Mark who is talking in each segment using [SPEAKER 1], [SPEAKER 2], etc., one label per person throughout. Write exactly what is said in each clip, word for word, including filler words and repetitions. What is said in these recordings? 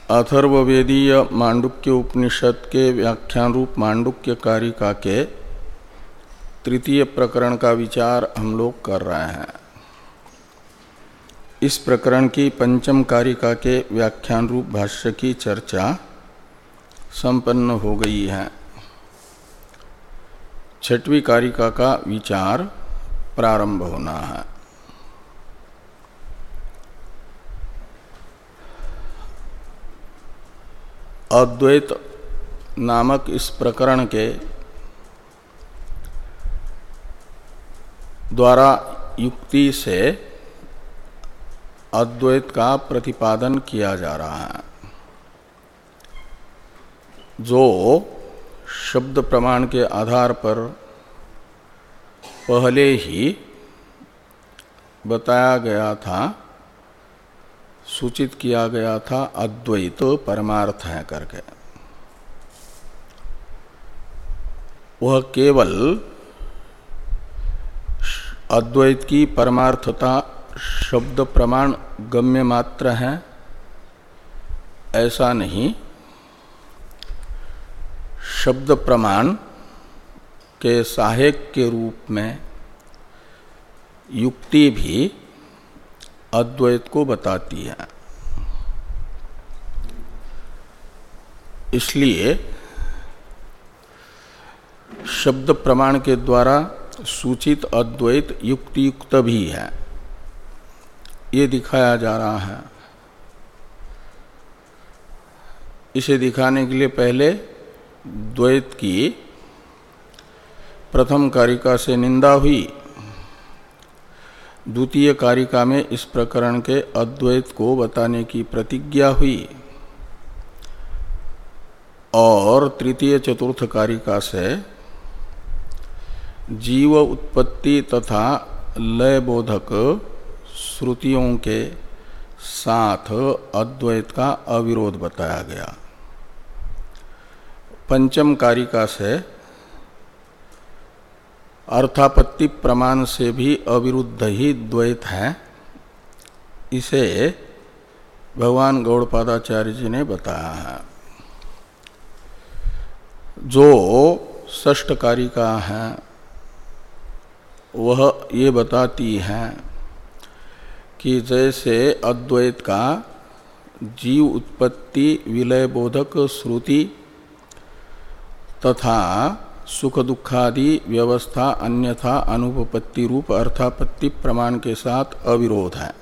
[SPEAKER 1] अथर्ववेदीय मांडुक्य उपनिषद के व्याख्यान रूप मांडुक्य कारिका के तृतीय प्रकरण का विचार हम लोग कर रहे हैं। इस प्रकरण की पंचम कारिका के व्याख्यान रूप भाष्य की चर्चा संपन्न हो गई है। छठवीं कारिका का विचार प्रारंभ होना है। अद्वैत नामक इस प्रकरण के द्वारा युक्ति से अद्वैत का प्रतिपादन किया जा रहा है, जो शब्द प्रमाण के आधार पर पहले ही बताया गया था, सूचित किया गया था अद्वैत परमार्थ है करके। वह केवल अद्वैत की परमार्थता शब्द प्रमाण गम्य मात्र है ऐसा नहीं, शब्द प्रमाण के सहायक के रूप में युक्ति भी अद्वैत को बताती है। इसलिए शब्द प्रमाण के द्वारा सूचित अद्वैत युक्ति युक्त भी है, ये दिखाया जा रहा है। इसे दिखाने के लिए पहले द्वैत की प्रथम कारिका से निंदा हुई, द्वितीय कारिका में इस प्रकरण के अद्वैत को बताने की प्रतिज्ञा हुई और तृतीय चतुर्थ कारिका से जीव उत्पत्ति तथा लय बोधक श्रुतियों के साथ अद्वैत का अविरोध बताया गया। पंचम कारिका से अर्थापत्ति प्रमाण से भी अविरुद्ध ही द्वैत है, इसे भगवान गौड़पादाचार्य जी ने बताया है। जो षष्ठ कारिका है वह ये बताती है कि जैसे अद्वैत का जीव उत्पत्ति विलय बोधक श्रुति तथा सुख दुखादि व्यवस्था अन्यथा अनुपपत्ति रूप अर्थापत्ति प्रमाण के साथ अविरोध है,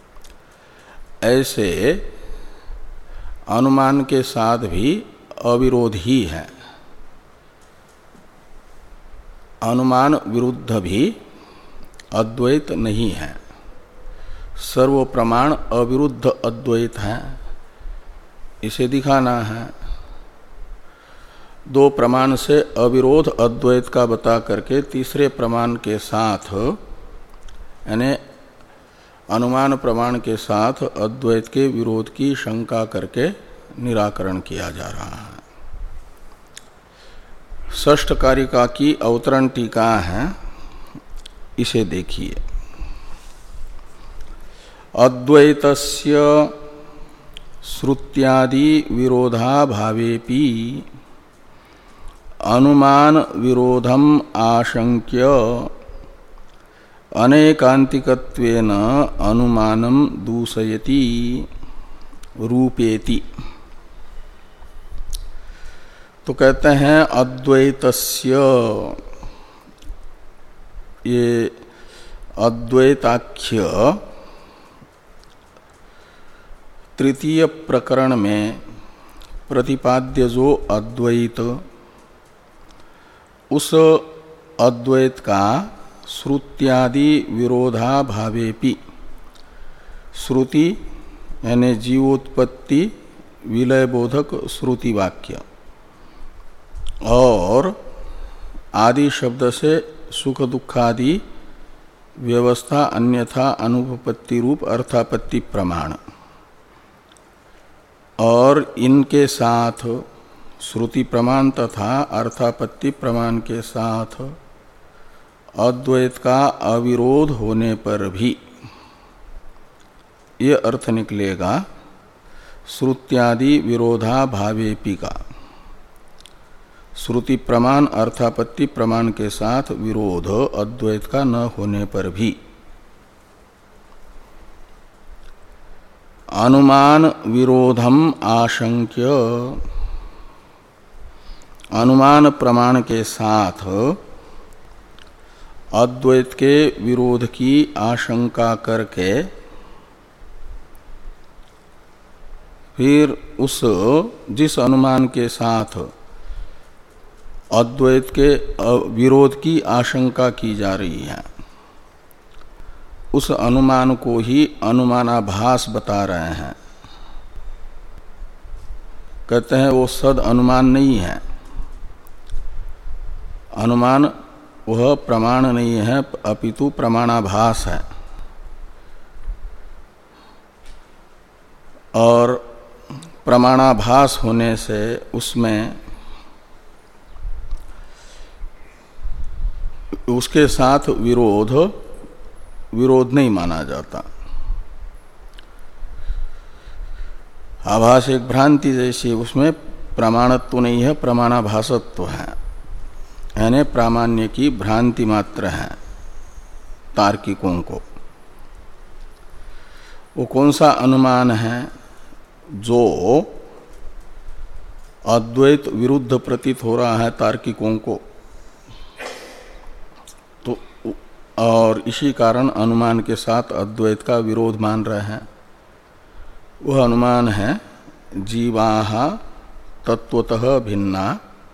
[SPEAKER 1] ऐसे अनुमान के साथ भी अविरोध ही है। अनुमान विरुद्ध भी अद्वैत नहीं है, सर्व प्रमाण अविरुद्ध अद्वैत है, इसे दिखाना है। दो प्रमाण से अविरोध अद्वैत का बता करके तीसरे प्रमाण के साथ यानी अनुमान प्रमाण के साथ अद्वैत के विरोध की शंका करके निराकरण किया जा रहा है। षष्ठ कारिका की अवतरण टीका है, इसे देखिए। अद्वैतस्य श्रुत्यादि विरोधा भावेपि अनुमान विरोधम आशंक्य अनेकांतिकत्वेन अनुमानम दूषयति रूपेति। तो कहते हैं अद्वैतस्य, ये अद्वैताख्य तृतीय प्रकरण में प्रतिपाद्य जो अद्वैत, उस अद्वैत का श्रुत्यादि विरोधा भावेपि, श्रुति यानी जीवोत्पत्ति विलय बोधक श्रुति वाक्य और आदि शब्द से सुख दुखादि व्यवस्था अन्यथा अनुपपत्ति रूप अर्थापत्ति प्रमाण और इनके साथ श्रुति प्रमाण तथा अर्थापत्ति प्रमाण के साथ अद्वैत का अविरोध होने पर भी ये अर्थ निकलेगा श्रुत्यादि विरोधा भावेपि का, श्रुति प्रमाण अर्थापत्ति प्रमाण के साथ विरोध अद्वैत का न होने पर भी अनुमान विरोधम आशंक्य, अनुमान प्रमाण के साथ अद्वैत के विरोध की आशंका करके फिर उस जिस अनुमान के साथ अद्वैत के विरोध की आशंका की जा रही है उस अनुमान को ही अनुमानाभास बता रहे हैं। कहते हैं वो सद अनुमान नहीं है, अनुमान वह प्रमाण नहीं है अपितु प्रमाणाभास है। और प्रमाणाभास होने से उसमें उसके साथ विरोध विरोध नहीं माना जाता। आभास एक भ्रांति जैसी, उसमें प्रमाणत्व नहीं है, प्रमाणाभासत्व है, यानी प्रामाण्य की भ्रांति मात्र है तार्किकों को। वो कौन सा अनुमान है? जो अद्वैत विरुद्ध प्रतीत हो रहा है तार्किकों को, तो और इसी कारण अनुमान के साथ अद्वैत का विरोध मान रहे हैं। वह अनुमान है जीवाः तत्वतः भिन्ना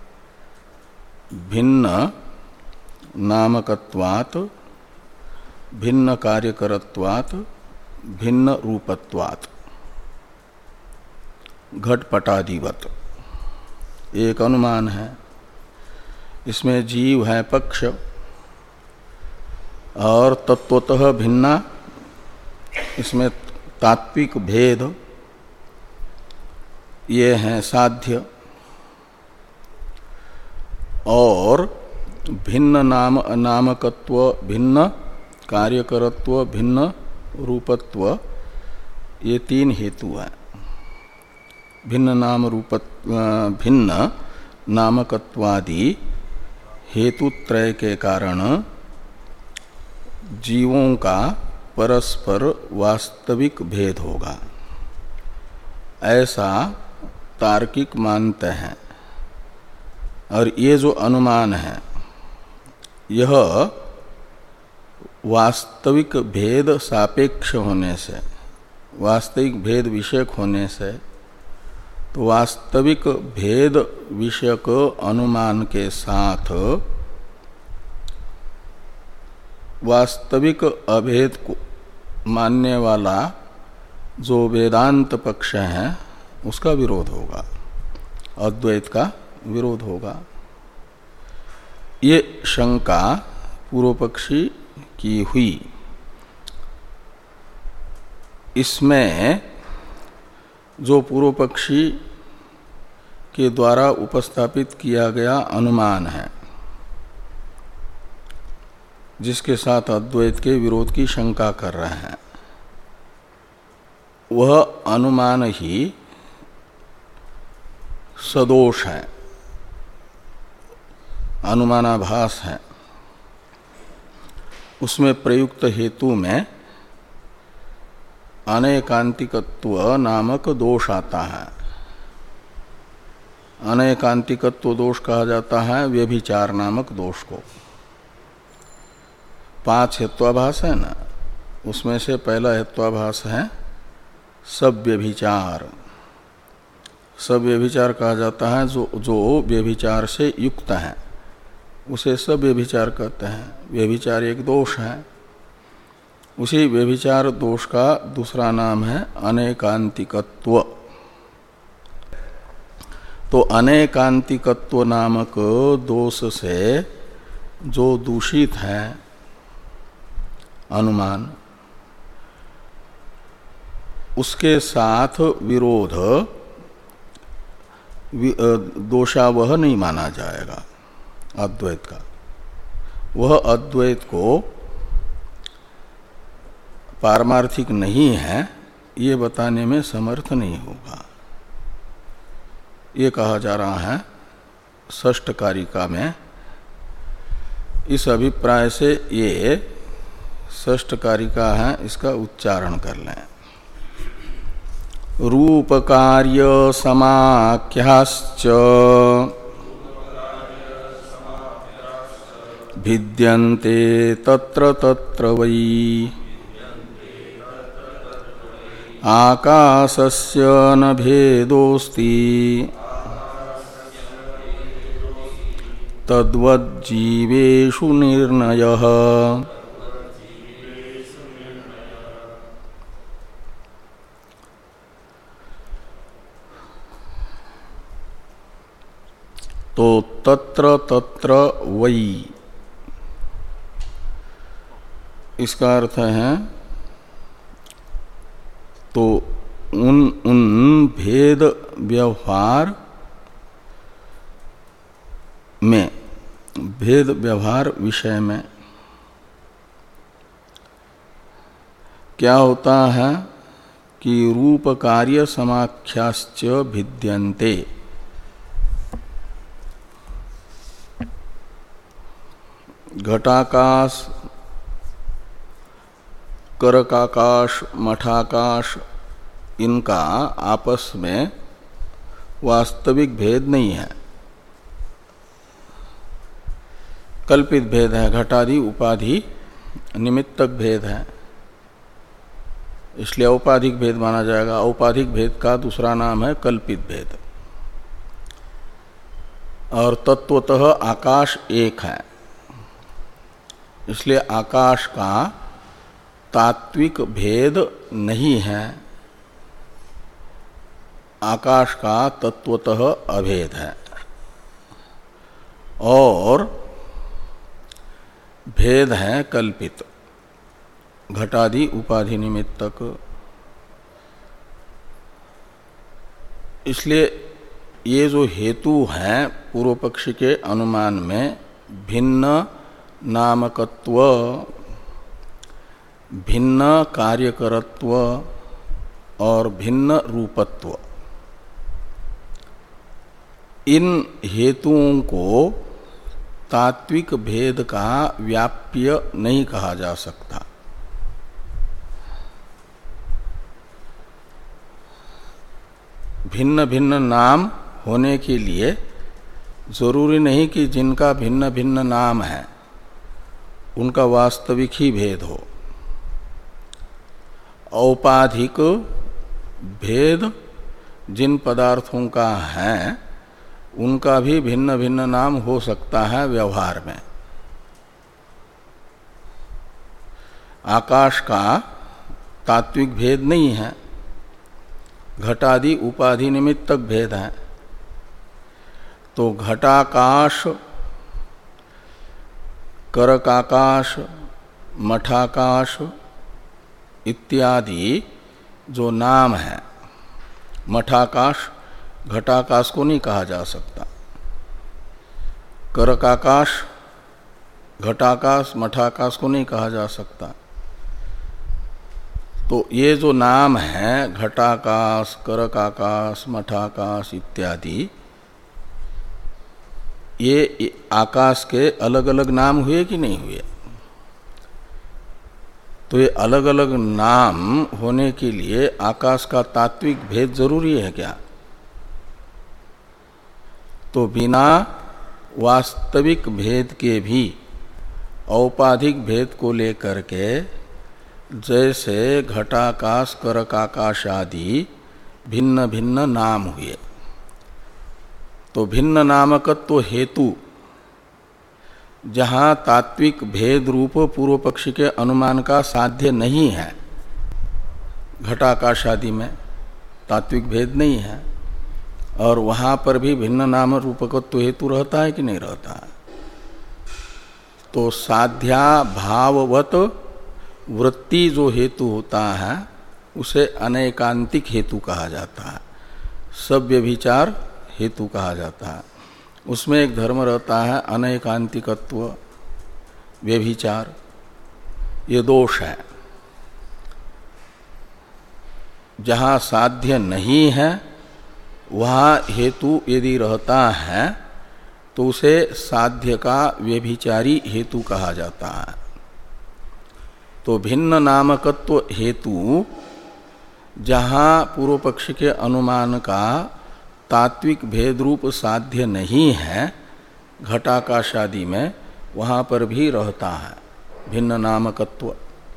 [SPEAKER 1] भिन्न नामकत्वात् भिन्न कार्यकरत्वात् भिन्न रूपत्वात् घटपटादिवत एक अनुमान है। इसमें जीव है पक्ष और तत्वतः भिन्ना, इसमें तात्विक भेद ये हैं साध्य, और भिन्न नाम नामकत्व भिन्न कार्यकरत्व भिन्न रूपत्व ये तीन हेतु हैं। भिन्न नाम रूपत्व भिन्न नामकत्वादि हेतुत्रय के कारण जीवों का परस्पर वास्तविक भेद होगा, ऐसा तार्किक मानते हैं। और ये जो अनुमान है यह वास्तविक भेद सापेक्ष होने से, वास्तविक भेद विषयक होने से, तो वास्तविक भेद विषयक अनुमान के साथ वास्तविक अभेद को मानने वाला जो वेदांत पक्ष है उसका विरोध होगा, अद्वैत का विरोध होगा। ये शंका पूर्व पक्षी की हुई। इसमें जो पूर्व पक्षी के द्वारा उपस्थापित किया गया अनुमान है, जिसके साथ अद्वैत के विरोध की शंका कर रहे हैं, वह अनुमान ही सदोष है, अनुमानाभास है। उसमें प्रयुक्त हेतु में अनैकांतिकत्व नामक दोष आता है। अनैकांतिकत्व दोष कहा जाता है व्यभिचार नामक दोष को। पांच हेत्वाभास है ना, उसमें से पहला हेत्वाभास है सब व्यभिचार। सब व्यभिचार कहा जाता है जो जो व्यभिचार से युक्त है उसे सब व्यभिचार कहते हैं। व्यभिचार एक दोष है, उसी व्यभिचार दोष का दूसरा नाम है अनैकांतिकत्व। तो अनैकांतिकत्व नामक दोष से जो दूषित है अनुमान, उसके साथ विरोध दोषावह नहीं माना जाएगा अद्वैत का। वह अद्वैत को पारमार्थिक नहीं है ये बताने में समर्थ नहीं होगा। ये कहा जा रहा है षष्ठ कारिका में। इस अभिप्राय से ये षष्ठ कारिका है, इसका उच्चारण कर लें। रूप कार्य समाख्याश्च भिद्यन्ते तत्र तत्र वै आकाशस्य न भेदोस्ति तद्वज्जीवेषु निर्णयः। तो तत्र तत्र वै, इसका अर्थ है तो उन उन भेद व्यवहार में, भेद व्यवहार विषय में क्या होता है कि रूप कार्य समाख्याश्च भिद्यन्ते, घटाकाश, करकाकाश, मठाकाश, इनका आपस में वास्तविक भेद नहीं है, कल्पित भेद है। घटादि उपाधि निमित्तक भेद है, इसलिए औपाधिक भेद माना जाएगा। औपाधिक भेद का दूसरा नाम है कल्पित भेद। और तत्वतः आकाश एक है, इसलिए आकाश का तात्विक भेद नहीं है, आकाश का तत्वतः अभेद है। और भेद है कल्पित, घटादि उपाधि निमित्तक। इसलिए ये जो हेतु हैं पूर्व पक्ष के अनुमान में, भिन्न नामकत्व, भिन्न कार्यकरत्व और भिन्न रूपत्व, इन हेतुओं को तात्विक भेद का व्याप्य नहीं कहा जा सकता। भिन्न भिन्न नाम होने के लिए जरूरी नहीं कि जिनका भिन्न भिन्न नाम है उनका वास्तविक ही भेद हो। औपाधिक भेद जिन पदार्थों का है उनका भी भिन्न भिन्न नाम हो सकता है व्यवहार में। आकाश का तात्विक भेद नहीं है, घटादि उपाधि निमित्तक भेद है। तो घटाकाश, करकाकाश, मठाकाश इत्यादि जो नाम है, मठाकाश घटाकाश को नहीं कहा जा सकता, करकाकाश घटाकाश मठाकाश को नहीं कहा जा सकता। तो ये जो नाम है घटाकाश, करकाकाश, मठाकाश इत्यादि, ये आकाश के अलग अलग नाम हुए कि नहीं हुए? तो ये अलग अलग नाम होने के लिए आकाश का तात्विक भेद जरूरी है क्या? तो बिना वास्तविक भेद के भी औपाधिक भेद को लेकर के, जैसे घटाकाश, करकाकाश आदि भिन्न भिन्न नाम हुए, तो भिन्न नामकत्व हेतु जहाँ तात्विक भेद रूप पूर्व पक्षी के अनुमान का साध्य नहीं है, घटाकाश आदि में तात्विक भेद नहीं है, और वहाँ पर भी भिन्न नाम रूपकत्व हेतु रहता है कि नहीं रहता है? तो साध्या भाववत वृत्ति जो हेतु होता है उसे अनेकांतिक हेतु कहा जाता है, सव्य विचार हेतु कहा जाता है। उसमें एक धर्म रहता है अनेकांतिकत्व, व्यभिचार, ये दोष है। जहाँ साध्य नहीं है वहाँ हेतु यदि रहता है तो उसे साध्य का व्यभिचारी हेतु कहा जाता है। तो भिन्न नामकत्व हेतु जहाँ पूर्व पक्ष के अनुमान का तात्विक भेद रूप साध्य नहीं है घटाकाश आदि में, वहाँ पर भी रहता है भिन्न नामकत्व।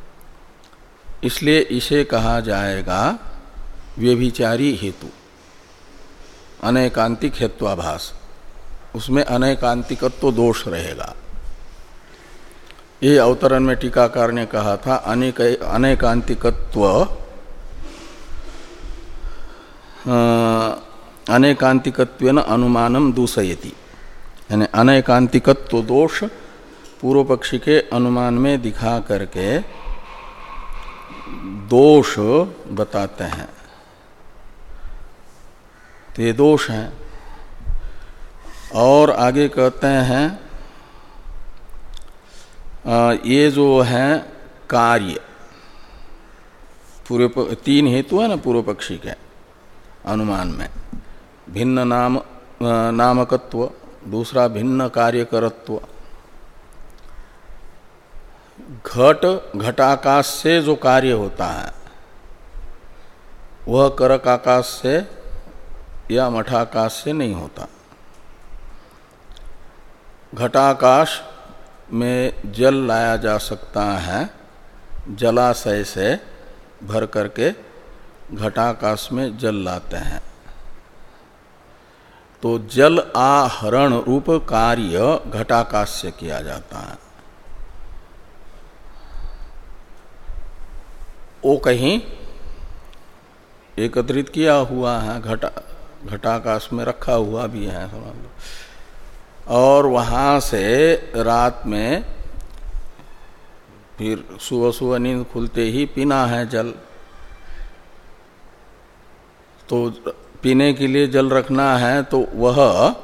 [SPEAKER 1] इसलिए इसे कहा जाएगा व्यभिचारी हेतु, अनैकांतिक हेत्वाभास। उसमें अनैकांतिकत्व दोष रहेगा। ये अवतरण में टीकाकार ने कहा था अनेक अनैकांतिकत्व अनैकांतिकत्वेन अनुमानम दूषयति, यानी अनैकांतिकत्व दोष पूर्व पक्षी के अनुमान में दिखा करके दोष बताते हैं। तो ये दोष हैं। और आगे कहते हैं आ, ये जो है कार्य, पूर्व तीन हेतु है ना पूर्व पक्षी के अनुमान में, भिन्न नाम नामकत्व, दूसरा भिन्न कार्यकरत्व। घट घटाकाश से जो कार्य होता है वह करक आकाश से या मठाकाश से नहीं होता। घटाकाश में जल लाया जा सकता है, जलाशय से भर करके घटाकाश में जल लाते हैं। तो जल आहरण रूप कार्य घटाकाश से किया जाता है। वो कहीं एकत्रित किया हुआ है, घटा घटाकाश में रखा हुआ भी है समझ लो। और वहाँ से रात में फिर सुबह सुबह नींद खुलते ही पीना है जल। तो पीने के लिए जल रखना है तो वह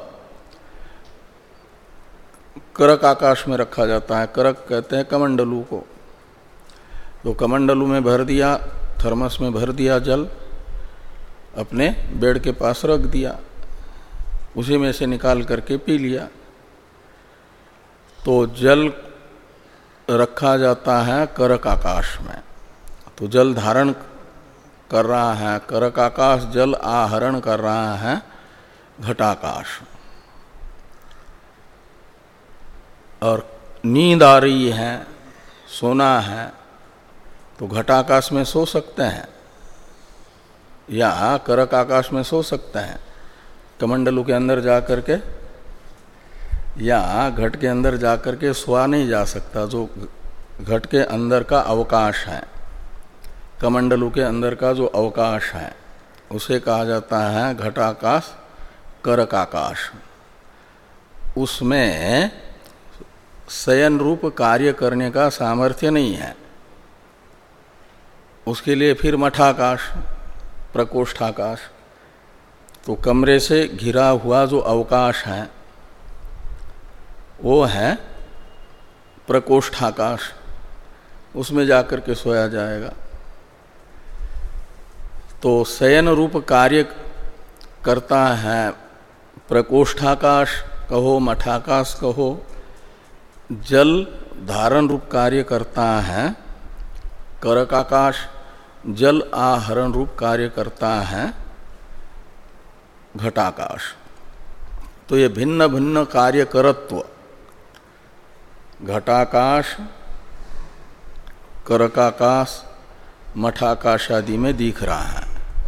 [SPEAKER 1] करक आकाश में रखा जाता है। करक कहते हैं कमंडलू को। तो कमंडलू में भर दिया, थर्मस में भर दिया जल, अपने बेड के पास रख दिया, उसी में से निकाल करके पी लिया। तो जल रखा जाता है करक आकाश में। तो जल धारण कर रहा है करक आकाश, जल आहरण कर रहा है घटाकाश। और नींद आ रही है, सोना है, तो घटाकाश में सो सकते हैं या करक आकाश में सो सकते हैं, कमंडलू के अंदर जा करके, या घट के अंदर जा करके सोया नहीं जा सकता। जो घट के अंदर का अवकाश है, कमंडलू के अंदर का जो अवकाश है, उसे कहा जाता है घटाकाश, करक आकाश। उसमें शयन रूप कार्य करने का सामर्थ्य नहीं है। उसके लिए फिर मठाकाश, प्रकोष्ठाकाश। तो कमरे से घिरा हुआ जो अवकाश है वो है प्रकोष्ठाकाश, उसमें जाकर के सोया जाएगा। तो शयन रूप कार्य करता है प्रकोष्ठाकाश कहो, मठाकाश कहो। जल धारण रूप कार्य करता है करक आकाश, जल आहरण रूप कार्य करता है घटाकाश। तो ये भिन्न भिन्न कार्यकरत्व घटाकाश, करकाकाश, मठाकाश आदि में दिख रहा है।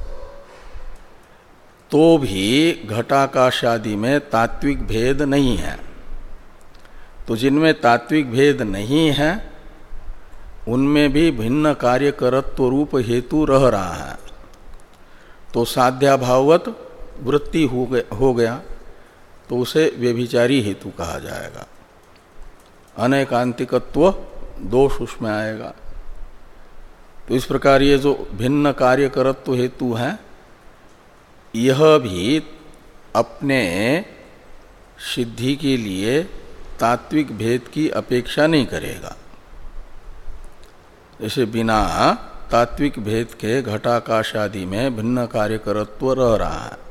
[SPEAKER 1] तो भी घटाकाश आदि में तात्विक भेद नहीं है। तो जिनमें तात्विक भेद नहीं है उनमें भी भिन्न कार्यकरत्व रूप हेतु रह रहा है। तो साध्याभाववत वृत्ति हो गया, हो गया तो उसे व्यभिचारी हेतु कहा जाएगा। अनैकांतिकत्व दोष उसमें आएगा। तो इस प्रकार ये जो भिन्न कार्यकरत्व हेतु है, यह भी अपने सिद्धि के लिए तात्विक भेद की अपेक्षा नहीं करेगा। जैसे बिना तात्विक भेद के घटाकाश आदि में भिन्न कार्यकरत्व रह रहा है।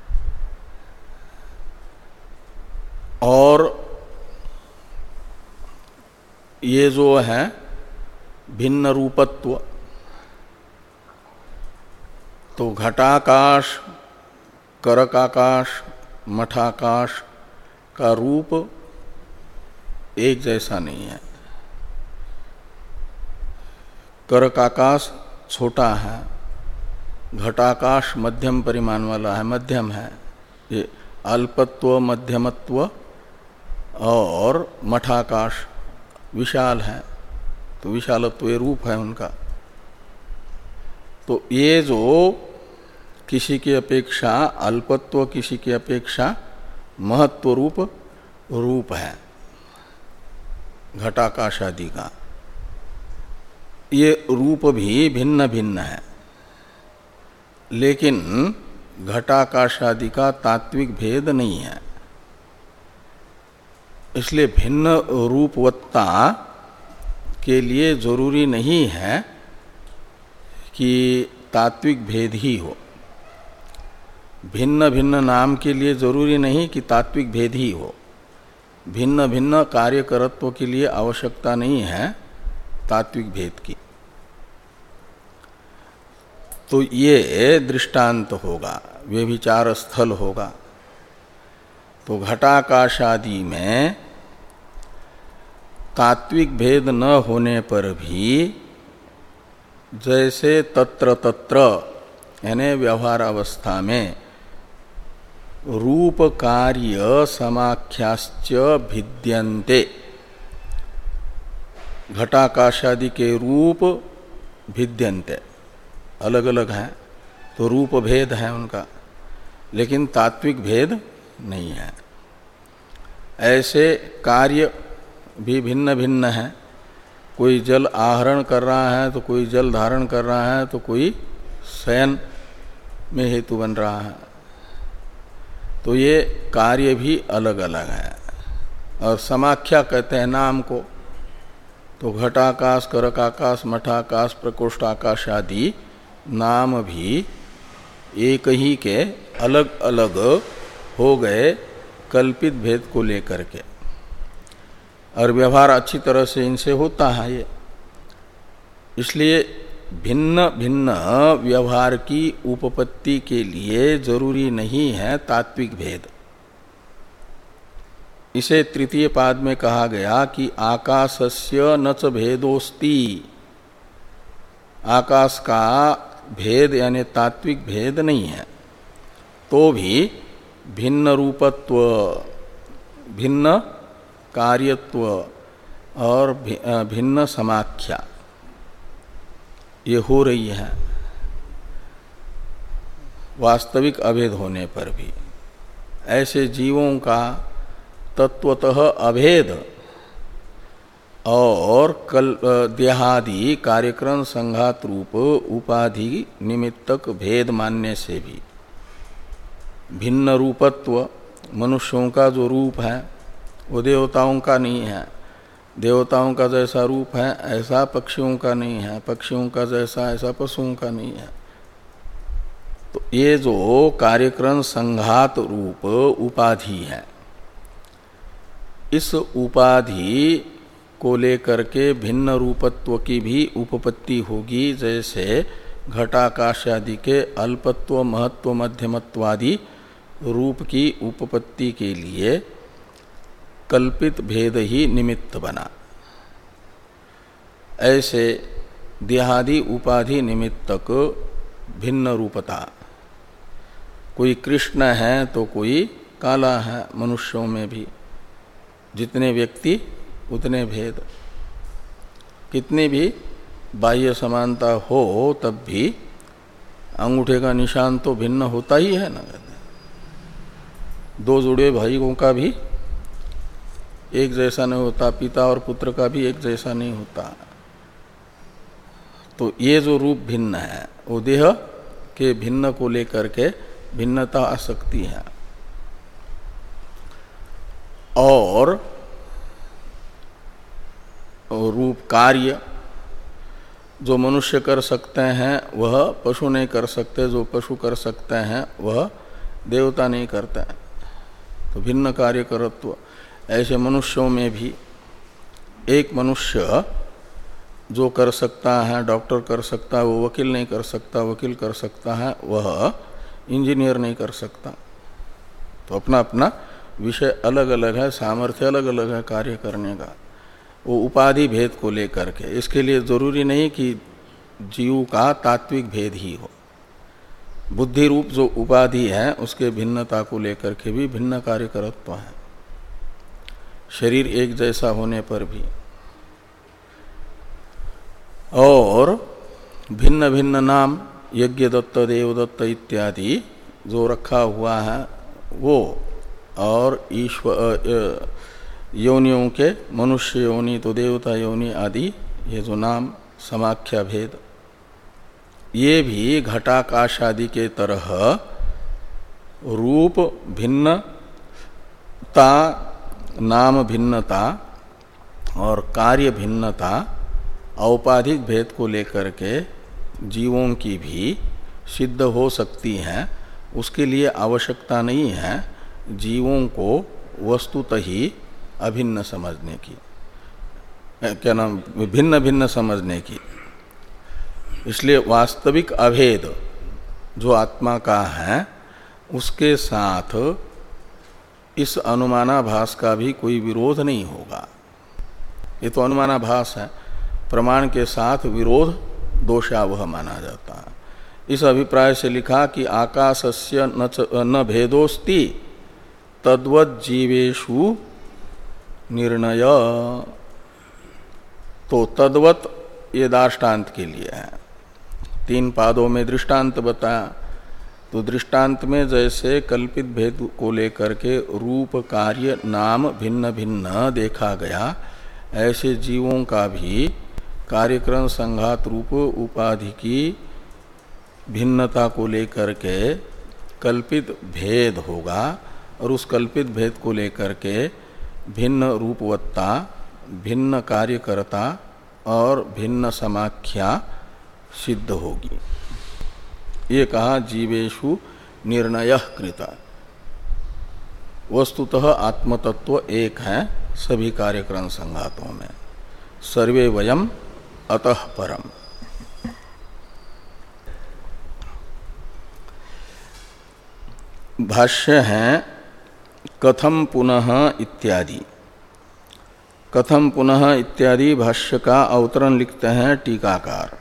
[SPEAKER 1] और ये जो है भिन्न रूपत्व, तो घटाकाश, करकाकाश, मठाकाश का रूप एक जैसा नहीं है। करकाकाश छोटा है, घटाकाश मध्यम परिमाण वाला है, मध्यम है। ये अल्पत्व, मध्यमत्व, और मठाकाश विशाल है, तो विशालत्व ये रूप है उनका। तो ये जो किसी की अपेक्षा अल्पत्व, किसी की अपेक्षा महत्व रूप रूप है घटाकाश आदि का, ये रूप भी भिन्न भिन्न है। लेकिन घटाकाश आदि का तात्विक भेद नहीं है। इसलिए भिन्न रूपवत्ता के लिए जरूरी नहीं है कि तात्विक भेद ही हो। भिन्न भिन्न नाम के लिए जरूरी नहीं कि तात्विक भेद ही हो। भिन्न भिन्न कार्यकरत्व के लिए आवश्यकता नहीं है तात्विक भेद की। तो ये दृष्टांत होगा, व्यभिचार स्थल होगा। तो घटाकाश आदि में तात्विक भेद न होने पर भी जैसे तत्र तत्र यानी व्यवहार अवस्था में रूप कार्य समाख्याश्च भिद्यन्ते, घटाकाशादि के रूप भिद्यन्ते अलग अलग हैं, तो रूप भेद है उनका, लेकिन तात्विक भेद नहीं है। ऐसे कार्य भी भिन्न भिन्न है। कोई जल आहरण कर रहा है तो कोई जल धारण कर रहा है, तो कोई शयन में हेतु बन रहा है। तो ये कार्य भी अलग अलग है। और समाख्या कहते हैं नाम को। तो घटाकाश, करकाकाश, मठाकाश, प्रकोष्ठाकाश आदि नाम भी एक ही के अलग अलग हो गए कल्पित भेद को लेकर के, और व्यवहार अच्छी तरह से इनसे होता है ये। इसलिए भिन्न भिन्न व्यवहार की उपपत्ति के लिए जरूरी नहीं है तात्विक भेद। इसे तृतीय पाद में कहा गया कि आकाशस्य न च भेदोस्ति, आकाश का भेद यानी तात्विक भेद नहीं है, तो भी भिन्न रूपत्व, भिन्न कार्यत्व और भिन्न समाख्या ये हो रही है वास्तविक अभेद होने पर भी। ऐसे जीवों का तत्वतः अभेद और कल देहादि कार्यक्रम संघात रूप उपाधि निमित्तक भेद मानने से भी भिन्न रूपत्व, मनुष्यों का जो रूप है वो देवताओं का नहीं है, देवताओं का जैसा रूप है ऐसा पक्षियों का नहीं है, पक्षियों का जैसा ऐसा पशुओं का नहीं है। तो ये जो कार्यक्रम संघात रूप उपाधि है, इस उपाधि को लेकर के भिन्न रूपत्व की भी उपपत्ति होगी। जैसे घटाकाश आदि के अल्पत्व, महत्व, मध्यमत्वादि रूप की उपपत्ति के लिए कल्पित भेद ही निमित्त बना, ऐसे देहादि उपाधि निमित्तक भिन्न रूपता, कोई कृष्ण है तो कोई काला है। मनुष्यों में भी जितने व्यक्ति उतने भेद, कितनी भी बाह्य समानता हो तब भी अंगूठे का निशान तो भिन्न होता ही है ना। दो जुड़े भाइयों का भी एक जैसा नहीं होता, पिता और पुत्र का भी एक जैसा नहीं होता। तो ये जो रूप भिन्न है वो देह के भिन्न को लेकर के भिन्नता आ सकती है। और रूप कार्य जो मनुष्य कर सकते हैं वह पशु नहीं कर सकते, जो पशु कर सकते हैं वह देवता नहीं करते। तो भिन्न कार्यकर्तृत्व। ऐसे मनुष्यों में भी एक मनुष्य जो कर सकता है, डॉक्टर कर सकता है, वो वकील नहीं कर सकता, वकील कर सकता है वह इंजीनियर नहीं कर सकता। तो अपना अपना विषय अलग अलग है, सामर्थ्य अलग अलग है कार्य करने का, वो उपाधि भेद को लेकर के। इसके लिए जरूरी नहीं कि जीव का तात्विक भेद ही हो, बुद्धि रूप जो उपाधि है उसके भिन्नता को लेकर के भी भिन्न कार्यकर्तृत्व है, शरीर एक जैसा होने पर भी। और भिन्न भिन्न नाम यज्ञ दत्त, देवदत्त इत्यादि जो रखा हुआ है वो, और ईश्वर योनियों के मनुष्य योनि तो देवता योनि आदि ये जो नाम समाख्या भेद, ये भी घटाकाश आदि के तरह रूप भिन्नता, नाम भिन्नता और कार्य भिन्नता, औपाधिक भेद को लेकर के जीवों की भी सिद्ध हो सकती हैं। उसके लिए आवश्यकता नहीं है जीवों को वस्तुतः ही अभिन्न समझने की, क्या नाम, भिन्न भिन्न समझने की। इसलिए वास्तविक अभेद जो आत्मा का है उसके साथ इस अनुमानाभास का भी कोई विरोध नहीं होगा। ये तो अनुमानाभास है, प्रमाण के साथ विरोध दोषावह माना जाता है। इस अभिप्राय से लिखा कि आकाशस्य न, न भेदोस्ति तद्वत् जीवेषु निर्णय। तो तद्वत् ये दृष्टांत के लिए है, तीन पादों में दृष्टांत बताया। तो दृष्टांत में जैसे कल्पित भेद को लेकर के रूप कार्य नाम भिन्न भिन्न देखा गया, ऐसे जीवों का भी कार्यक्रम संघात रूप उपाधि की भिन्नता को लेकर के कल्पित भेद होगा, और उस कल्पित भेद को लेकर के भिन्न रूपवत्ता, भिन्न कार्यकर्ता और भिन्न समाख्या सिद्ध होगी। ये कहा जीवेषु निर्णय कृता। वस्तुतः आत्मतत्व एक है सभी कार्यक्रम संघातों में, सर्वे वयम अतः परम। भाष्य है कथम पुनः इत्यादि। कथम पुनः इत्यादि भाष्य का अवतरण लिखते हैं टीकाकार।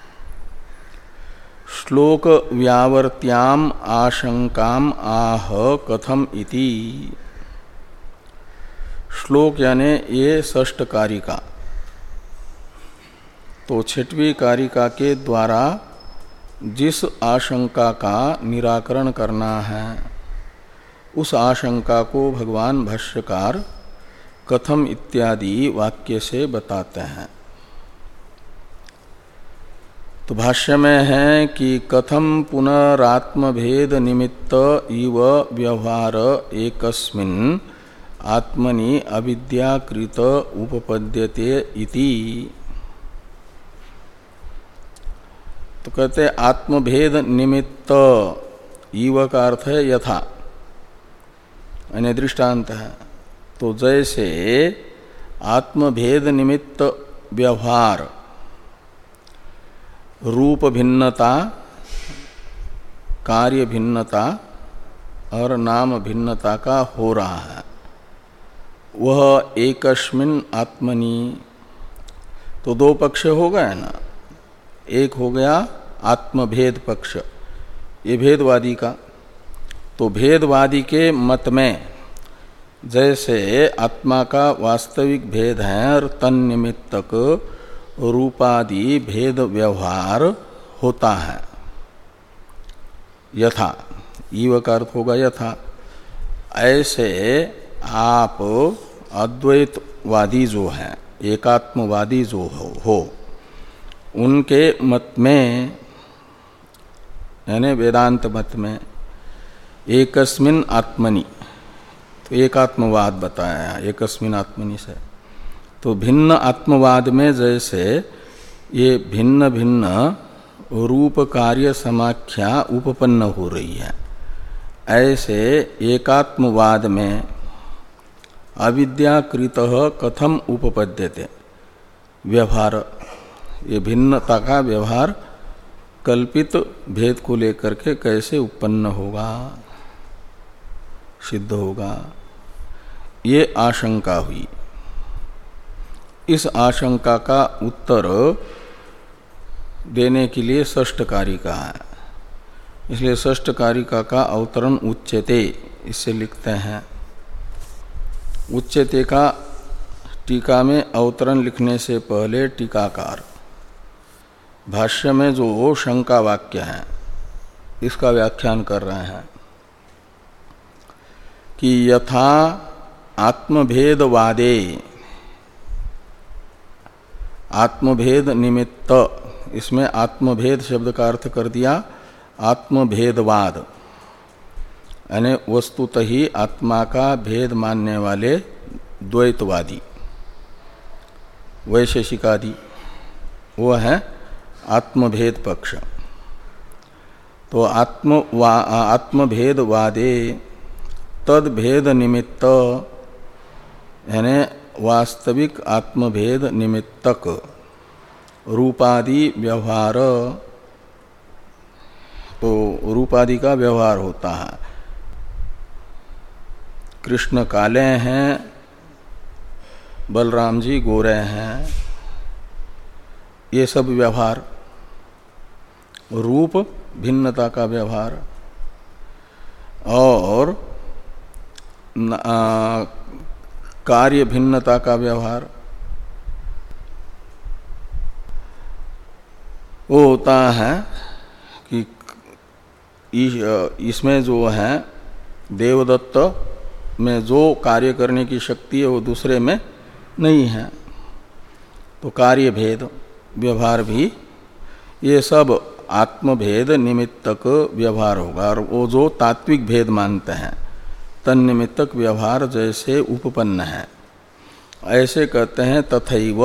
[SPEAKER 1] श्लोक व्यावर्त्याम आशंकाम आह कथम इति। श्लोक यानी ये षष्ठ कारिका, तो छठवीं कारिका के द्वारा जिस आशंका का निराकरण करना है उस आशंका को भगवान भाष्यकार कथम इत्यादि वाक्य से बताते हैं। तो भाष्य में है कि कथम पुनरात्मभेद निमित्त इव व्यवहार एकस्मिन् आत्मनि अविद्याकृत उपपद्यते इति। तो कहते आत्मभेद निमित्त, इव का अर्थ है यथा, यानी दृष्टांत है। तो जैसे आत्मभेद निमित्त व्यवहार रूप भिन्नता, कार्य भिन्नता और नाम भिन्नता का हो रहा है, वह एकस्मिन् आत्मनि। तो दो पक्ष हो गए ना, एक हो गया आत्मभेद पक्ष, ये भेदवादी का। तो भेदवादी के मत में जैसे आत्मा का वास्तविक भेद है और तन्निमित्तक रूपादि भेद व्यवहार होता है, यथा, ईव का अर्थ होगा यथा। ऐसे आप अद्वैतवादी जो हैं, एकात्मवादी जो हो, हो उनके मत में, यानी वेदांत मत में, एकस्मिन् आत्मनि, तो एकात्मवाद बताया एकस्मिन् आत्मनि से। तो भिन्न आत्मवाद में जैसे ये भिन्न भिन्न रूप कार्य समाख्या उपपन्न हो रही है। ऐसे एकात्मवाद में अविद्याकृत कथम उपपद्यते, व्यवहार, ये भिन्नता का व्यवहार कल्पित भेद को लेकर के कैसे उत्पन्न होगा, सिद्ध होगा, ये आशंका हुई। इस आशंका का उत्तर देने के लिए षष्ठ कारिका है। इसलिए षष्ठ कारिका का अवतरण उच्यते इससे लिखते हैं। उच्यते का टीका में अवतरण लिखने से पहले टीकाकार भाष्य में जो शंका वाक्य है इसका व्याख्यान कर रहे हैं कि यथा आत्मभेदवादे, आत्मभेद निमित्त, इसमें आत्मभेद शब्द का अर्थ कर दिया आत्मभेदवाद, यानी वस्तुतः ही आत्मा का भेद मानने वाले द्वैतवादी, वैशेषिकादि, वो है आत्मभेद पक्ष। तो आत्म आत्मभेदवादे तद भेद निमित्त, यानी वास्तविक आत्मभेद निमित्तक रूपादि व्यवहार, तो रूपादि का व्यवहार होता है। कृष्ण काले हैं, बलराम जी गोरे हैं, ये सब व्यवहार, रूप भिन्नता का व्यवहार और आ, कार्य भिन्नता का व्यवहार, वो होता है कि इसमें जो है देवदत्त में जो कार्य करने की शक्ति है वो दूसरे में नहीं है, तो कार्य भेद व्यवहार भी ये सब आत्मभेद निमित्तक व्यवहार होगा। और वो जो तात्विक भेद मानते हैं तन्निमित्तक व्यवहार जैसे उपपन्न है, ऐसे कहते हैं तथैव,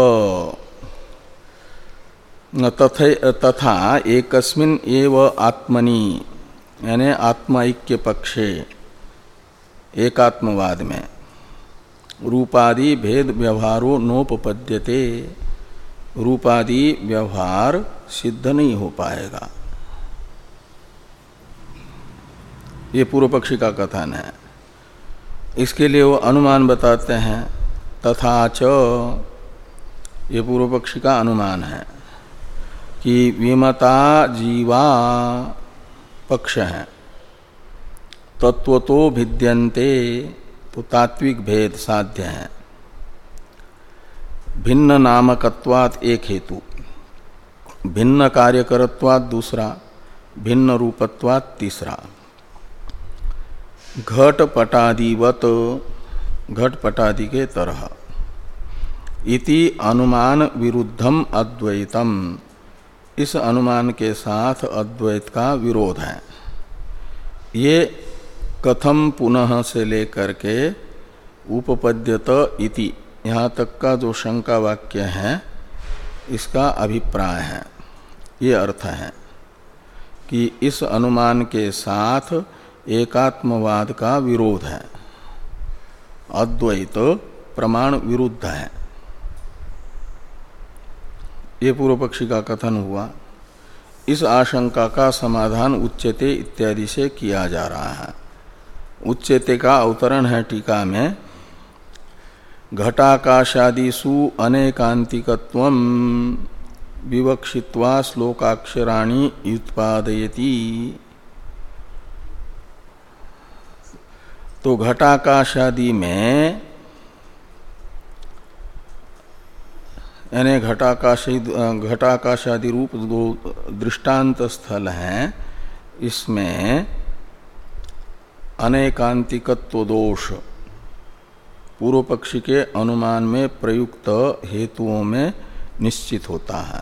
[SPEAKER 1] तथा एकस्मिन् एव आत्मनि, यानी आत्माइक्य पक्षे एकात्मवाद में रूपादि भेद व्यवहारो नोपपद्यते, रूपादि व्यवहार सिद्ध नहीं हो पाएगा। ये पूर्व पक्षी का कथन है। इसके लिए वो अनुमान बताते हैं, तथा च, ये पूर्व पक्षी का अनुमान है कि विमता जीवा पक्ष है, तत्वतो भिद्यन्ते, तो तात्विक भेद साध्य है। भिन्न नामकत्वात् एक हेतु, भिन्न कार्यकरत्वात् दूसरा, भिन्न रूपत्वात् तीसरा। घट पटादिवत, घट पटादि के तरह। इति अनुमान विरुद्धम अद्वैतम, इस अनुमान के साथ अद्वैत का विरोध है। ये कथम पुनः से लेकर के उपपद्यत इति यहाँ तक का जो शंका वाक्य है इसका अभिप्राय है, ये अर्थ है कि इस अनुमान के साथ एकात्मवाद का विरोध है, अद्वैत प्रमाण विरुद्ध है। ये पूर्व पक्षी का कथन हुआ। इस आशंका का समाधान उच्यते इत्यादि से किया जा रहा है। उच्यते का अवतरण है टीका में, घटाकाशादिषु अनेकांतिकत्वं विवक्षित्वा श्लोकाक्षराणि उत्पादयति। तो घटाकाशादि में, यानी घटाकाशी घटाकाशादि रूप दो दृष्टांत स्थल हैं, इसमें अनेकांतिकत्व दोष पूर्व पक्षी के अनुमान में प्रयुक्त हेतुओं में निश्चित होता है।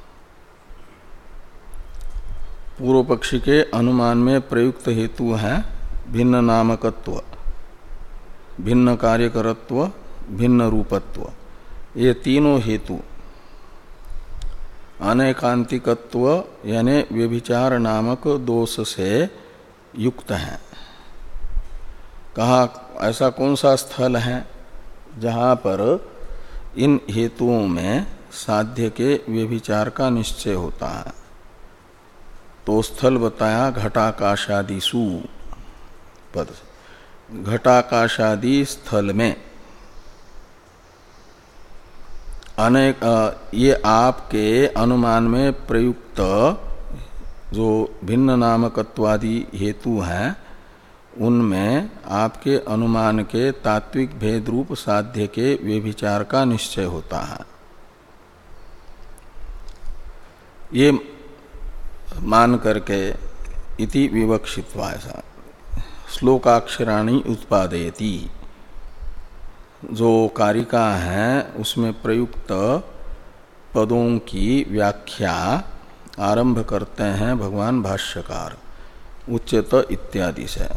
[SPEAKER 1] पूर्व पक्षी के अनुमान में प्रयुक्त हेतु है भिन्न नामकत्व, भिन्न कार्यकरत्व, भिन्न रूपत्व। ये तीनों हेतु अनैकांतिकत्व यानी व्यभिचार नामक दोष से युक्त हैं। कहा ऐसा कौन सा स्थल है जहाँ पर इन हेतुओं में साध्य के व्यभिचार का निश्चय होता है? तो स्थल बताया घटाकाशादिषु पद। घटाकाशादि स्थल में अनेक ये आपके अनुमान में प्रयुक्त जो भिन्न नामकत्वादि हेतु हैं उनमें आपके अनुमान के तात्विक भेद रूप साध्य के व्यभिचार का निश्चय होता है। ये मान करके इति विवक्षित्वा ऐसा श्लोकाक्षराणि उत्पादयति जो कारिका है उसमें प्रयुक्त पदों की व्याख्या आरंभ करते हैं भगवान भाष्यकार उच्यत इत्यादि से।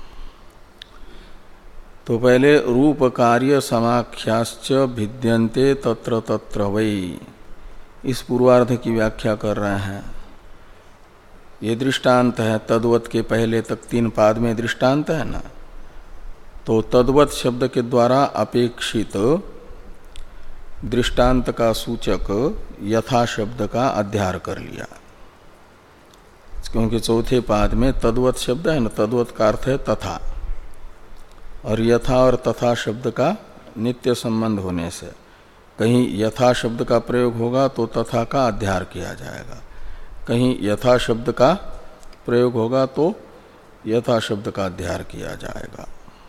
[SPEAKER 1] तो पहले रूप कार्य समाख्याश्च भिद्यन्ते तत्र तत्र वै, इस पूर्वार्ध की व्याख्या कर रहे हैं। ये दृष्टांत है, तद्वत के पहले तक तीन पाद में दृष्टांत है ना, तो तद्वत शब्द के द्वारा अपेक्षित दृष्टांत का सूचक यथा शब्द का अध्यार कर लिया, क्योंकि चौथे पाद में तद्वत शब्द है ना, तद्वत का अर्थ है तथा, और यथा और तथा शब्द का नित्य संबंध होने से कहीं यथा शब्द का प्रयोग होगा तो तथा का अध्यार किया जाएगा, कहीं यथा शब्द का प्रयोग होगा तो यथा शब्द का अध्यार किया जाएगा।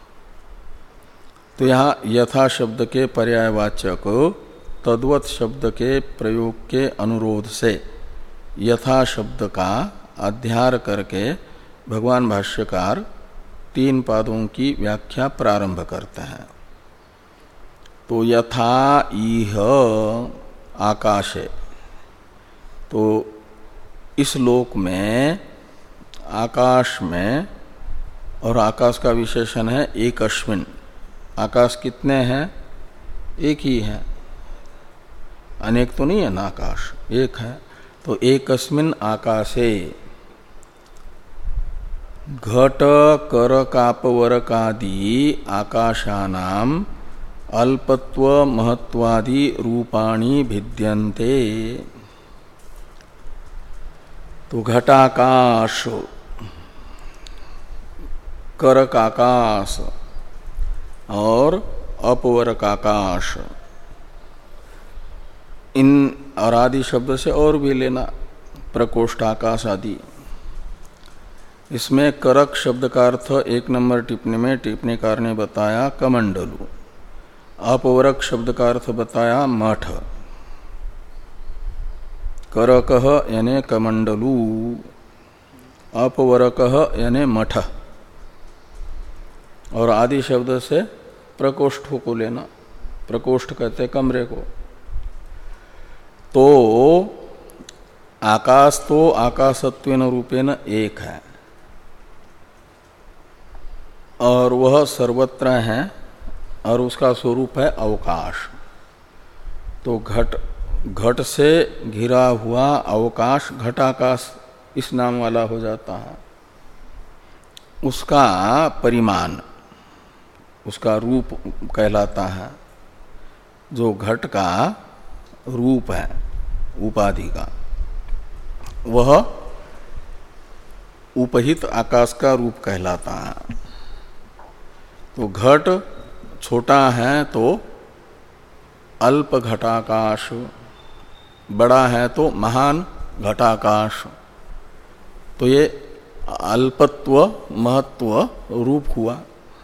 [SPEAKER 1] तो यहाँ यथा शब्द के पर्यायवाचक तद्वत शब्द के प्रयोग के अनुरोध से यथा शब्द का अध्यार करके भगवान भाष्यकार तीन पादों की व्याख्या प्रारंभ करते हैं। तो यथा इह आकाशे, तो इस लोक में आकाश में, और आकाश का विशेषण है एकस्मिन्, आकाश कितने हैं? एक ही है, अनेक तो नहीं है ना, आकाश एक है। तो एकस्मिन् आकाशे घट कर कापवरकादि आकाशानाम अल्पत्व महत्वादि रूपाणि भिद्यन्ते। तो घटाकाश, करकाकाश और अपवरकाकाश, इन और आदि शब्द से और भी लेना, प्रकोष्ठाकाश आदि। इसमें करक शब्द का अर्थ एक नंबर टिप्पणी में टिप्पणीकार ने बताया कमंडलु, अपवरक शब्द का अर्थ बताया मठ, करकः यानी कमंडलु, अपवरकः यानी मठ, और आदि शब्द से प्रकोष्ठों को लेना, प्रकोष्ठ कहते कमरे को। तो आकाश तो आकाशत्वेन रूपेण एक है और वह सर्वत्र है, और उसका स्वरूप है अवकाश। तो घट घट से घिरा हुआ अवकाश घटाकाश इस नाम वाला हो जाता है। उसका परिमाण, उसका रूप कहलाता है, जो घट का रूप है उपाधि का, वह उपहित आकाश का रूप कहलाता है। तो घट छोटा है तो अल्प घटाकाश, बड़ा है तो महान घटाकाश। तो ये अल्पत्व महत्व रूप हुआ।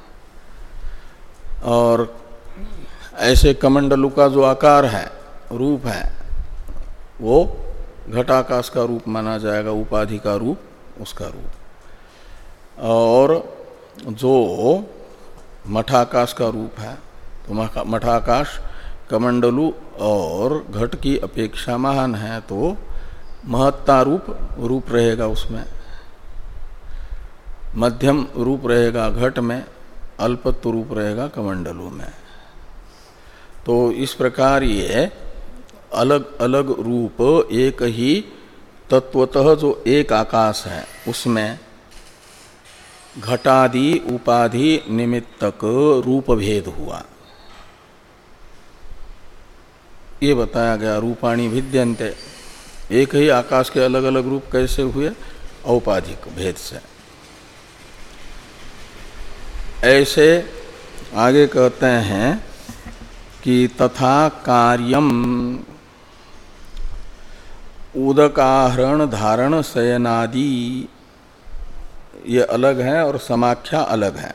[SPEAKER 1] और ऐसे कमंडलु का जो आकार है, रूप है, वो घटाकाश का रूप माना जाएगा, उपाधि का रूप उसका रूप। और जो मठाकाश का रूप है, तो मठाकाश कमंडलु और घट की अपेक्षा महान है, तो महत्ता रूप रूप रहेगा उसमें, मध्यम रूप रहेगा घट में, अल्पत्व रूप रहेगा कमंडलु में। तो इस प्रकार ये अलग अलग रूप एक ही तत्वतः जो एक आकाश है उसमें घटादि उपाधि निमित्तक रूप भेद हुआ, ये बताया गया। रूपाणि भिद्यन्ते, एक ही आकाश के अलग अलग रूप कैसे हुए? औपाधिक भेद से। ऐसे आगे कहते हैं कि तथा कार्यम उदकाहरण धारण शयनादि, ये अलग है और समाख्या अलग है।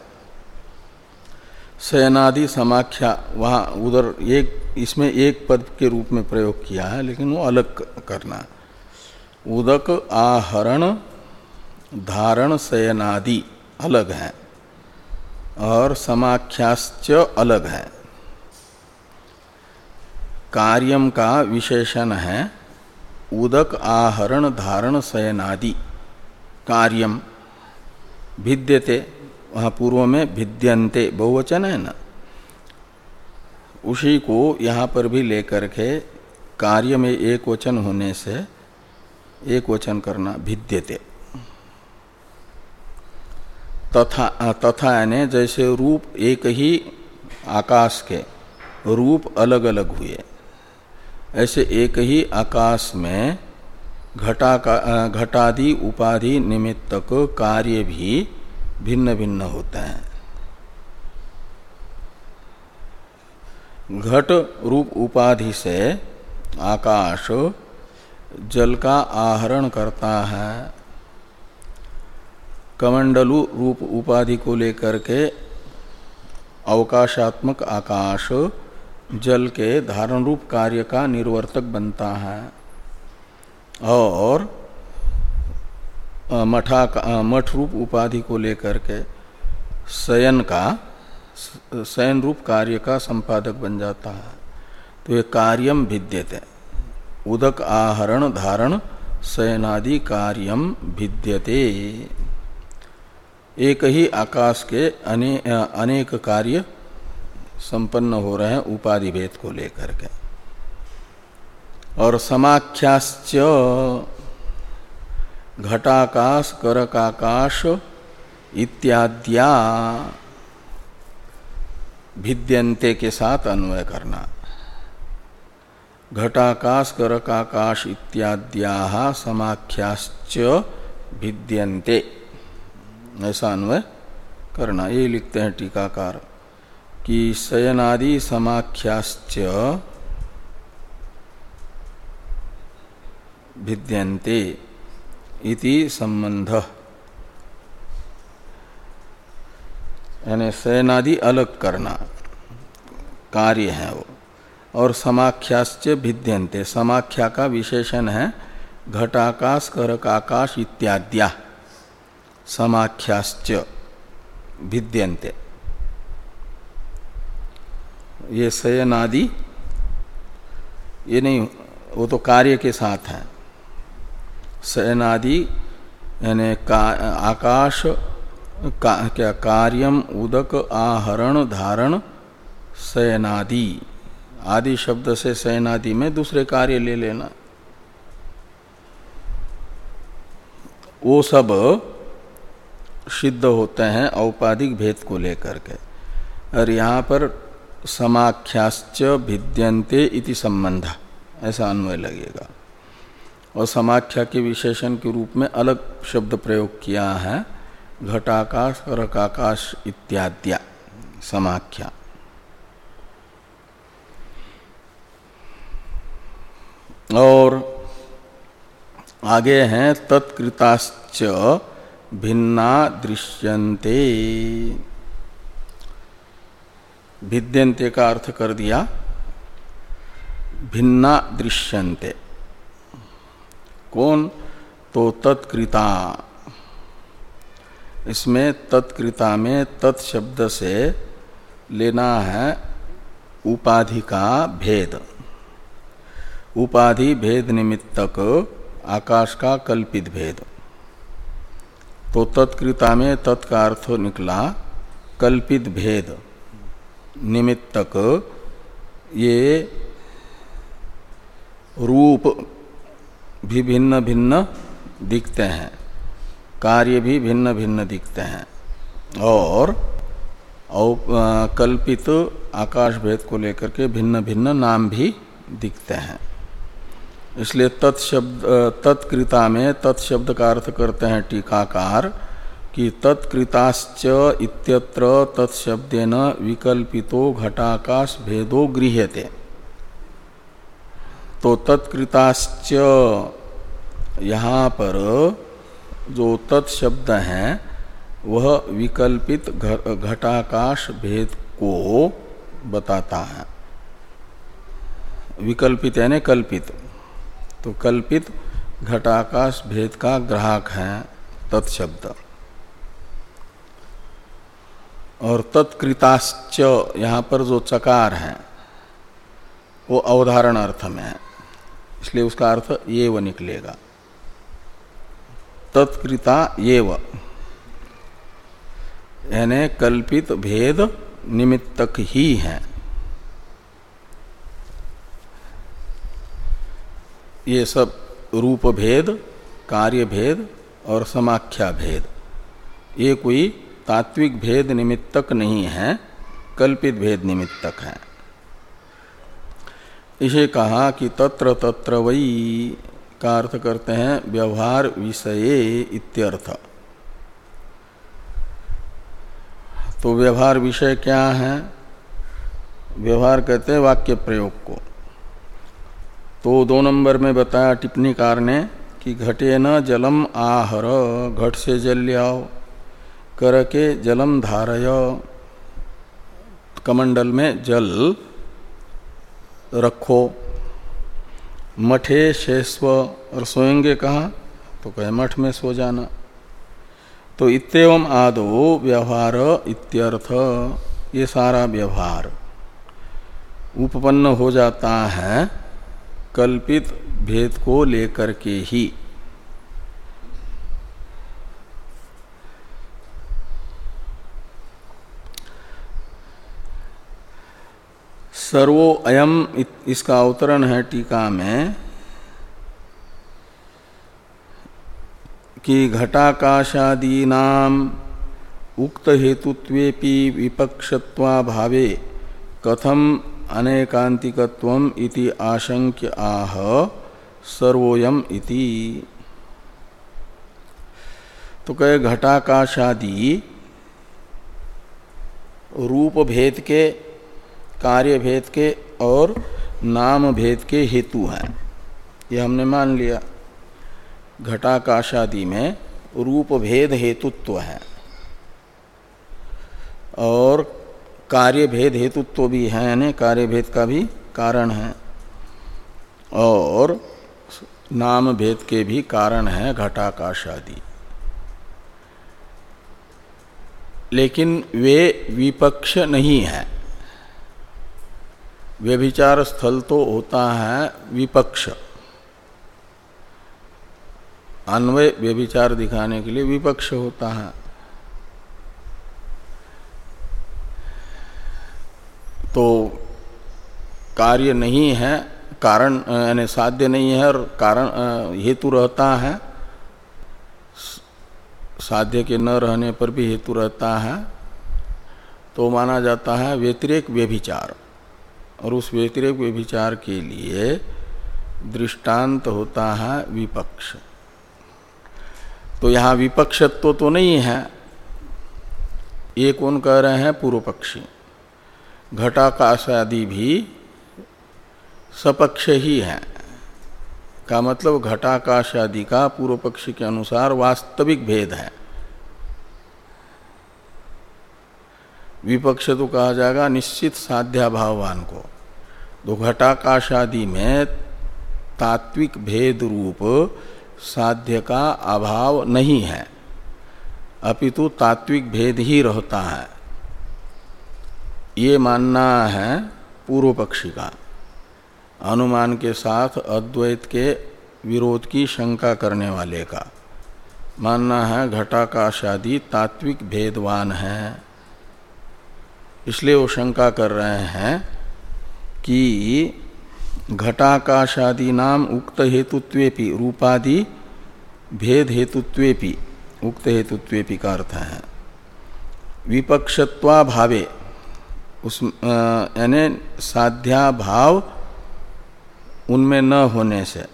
[SPEAKER 1] शयनादि समाख्या वहाँ उधर एक, इसमें एक पद के रूप में प्रयोग किया है, लेकिन वो अलग करना। उदक आहरण धारण शयनादि अलग है और समाख्याश्च अलग है। कार्यम का विशेषण है उदक आहरण धारण शयनादि। कार्यम भिद्यते, वहाँ पूर्व में भिद्यन्ते बहुवचन है ना, उसी को यहाँ पर भी लेकर के कार्य में एक वचन होने से एक वचन करना, भिद्यते। तथा तथा यानी जैसे रूप एक ही आकाश के रूप अलग अलग हुए, ऐसे एक ही आकाश में घटा का घटादि उपाधि निमित्तक कार्य भी भिन्न भिन्न होते हैं। घट रूप उपाधि से आकाश जल का आहरण करता है, कमंडलु रूप उपाधि को लेकर के अवकाशात्मक आकाश जल के धारण रूप कार्य का निर्वर्तक बनता है, और मठा मठ रूप उपाधि को लेकर के शयन का शयन रूप कार्य का संपादक बन जाता है। तो ये कार्यम भिद्यते, उदक आहरण धारण शयनादि कार्यम भिद्यते। एक ही आकाश के अने, अनेक कार्य संपन्न हो रहे हैं उपाधि भेद को लेकर के। और समाख्याश्च घटाकाश करकाकाश इत्याद्या भिद्यन्ते के साथ अन्वय करना। घटाकाश करकाकाश इत्याद्या समाख्याश्च भिद्यन्ते, ऐसा अन्वय करना। ये लिखते हैं टीकाकार कि शयनादि समाख्याश्च भिद्यन्ते इति संबंध, यानी शयनादि अलग करना कार्य है वो, और समाख्याश्च भिद्यन्ते, समाख्या का विशेषण है घटाकाश करकाकाश इत्याद्या समाख्याश्च भिद्यन्ते। ये शयनादि ये नहीं, वो तो कार्य के साथ है। शयनादि यानी का, आकाश का, क्या कार्यम उदक आहरण धारण शयनादि, आदि शब्द से शयनादि में दूसरे कार्य ले लेना। वो सब सिद्ध होते हैं औपाधिक भेद को लेकर के। और यहाँ पर समाख्याश्च भिद्यन्ते इति संबंध, ऐसा अन्वय लगेगा। और समाख्या के विशेषण के रूप में अलग शब्द प्रयोग किया है, घटाकाश करकाकाश इत्याद्या समाख्या। और आगे हैं तत्कृताश्च भिन्ना दृश्यन्ते। भिद्यन्ते का अर्थ कर दिया भिन्ना दृश्यन्ते। कौन? तो तत्कृता। इसमें तत्कृता में तत् शब्द से लेना है उपाधि का भेद। उपाधि भेद निमित्तक आकाश का कल्पित भेद। तो तत्कृता में तत् का अर्थ निकला कल्पित भेद निमित्तक। ये रूप भी भिन्न भिन्न दिखते हैं, कार्य भी भिन्न भिन्न दिखते हैं, और कल्पित आकाश भेद को लेकर के भिन्न भिन्न नाम भी दिखते हैं। इसलिए तत्शब्द तत्कृता में तत्शब्द का अर्थ करते हैं टीकाकार कि तत्कृताश्च इत्यत्र तत्शब्देन विकल्पितो घटाकाश भेदो गृह्यते। तो तत्कृताश्च यहाँ पर जो तत्शब्द है वह विकल्पित घटाकाश भेद को बताता है। विकल्पित यानी कल्पित, तो कल्पित घटाकाश भेद का ग्राहक है तत्शब्द। और तत्कृताश्च यहाँ पर जो चकार है वो अवधारण अर्थ में है, इसलिए उसका अर्थ ये व निकलेगा। तत्कृता ये व यानी कल्पित भेद निमित्तक ही है। ये सब रूप भेद, कार्य भेद और समाख्या भेद, ये कोई तात्विक भेद निमित्तक नहीं है, कल्पित भेद निमित्तक है। इसे कहा कि तत्र तत्र वही का अर्थ करते हैं व्यवहार विषये इत्यर्थ। तो व्यवहार विषय क्या है? व्यवहार कहते हैं वाक्य प्रयोग को। तो दो नंबर में बताया टिप्पणीकार ने कि घटे न जलम आहर, घट से जल ले आओ, कर के जलम धारय, कमंडल में जल रखो, मठे शेष्व, और सोएंगे कहाँ? तो कहे मठ में सो जाना। तो इत्येवम आदो व्यवहार इत्यर्थ, ये सारा व्यवहार उपपन्न हो जाता है कल्पित भेद को लेकर के ही। सर्वो अयम, इसका अवतरण है टीका में कि घटाकाशादीनाम उक्त हेतुत्वेपि विपक्षत्वा भावे कथम अनेकांतिकत्वम इति आशंक्य आह सर्वोयम इति। तो कहे घटाकाशादि रूप भेद के, कार्य भेद के और नाम भेद के हेतु हैं, ये हमने मान लिया। घटाकाशादि में रूप भेद हेतुत्व है और कार्य भेद हेतुत्व भी है, यानी कार्य भेद का भी कारण है, और नाम भेद के भी कारण है घटाकाशादि। लेकिन वे विपक्ष नहीं है। व्यभिचार स्थल तो होता है विपक्ष, अन्वय व्यभिचार दिखाने के लिए विपक्ष होता है। तो कार्य नहीं है, कारण यानी साध्य नहीं है, और कारण हेतु रहता है, साध्य के न रहने पर भी हेतु रहता है, तो माना जाता है व्यतिरेक व्यभिचार। और उस व्यतिरेक व्यभिचार के लिए दृष्टांत होता है विपक्ष। तो यहाँ विपक्षत्व तो नहीं है, ये कौन कह रहे हैं? पूर्व पक्षी। घटाकाश आदि भी सपक्ष ही है, का मतलब घटाकाश आदि का पूर्व पक्षी के अनुसार वास्तविक भेद है। विपक्ष तो कहा जाएगा निश्चित साध्याभाववान को। तो घटाकाश आदि में तात्विक भेद रूप साध्य का अभाव नहीं है, अपितु तात्विक भेद ही रहता है, ये मानना है पूर्व पक्षी का। अनुमान के साथ अद्वैत के विरोध की शंका करने वाले का मानना है घटाकाश आदि तात्विक भेदवान है। इसलिए वो शंका कर रहे हैं कि घटाकाशादि नाम उक्त हेतुत्वेपि रूपादि भेद हेतुत्वेपि उक्त हेतुत्वेपि का अर्थ है विपक्षत्वा भावे, उस यानी साध्या भाव उनमें न होने से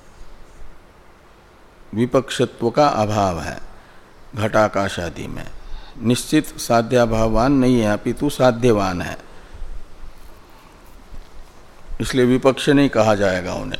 [SPEAKER 1] विपक्षत्व का अभाव है। घटाकाशादि में निश्चित साध्याभावान नहीं है, अपितु साध्यवान है, इसलिए विपक्ष नहीं कहा जाएगा उन्हें।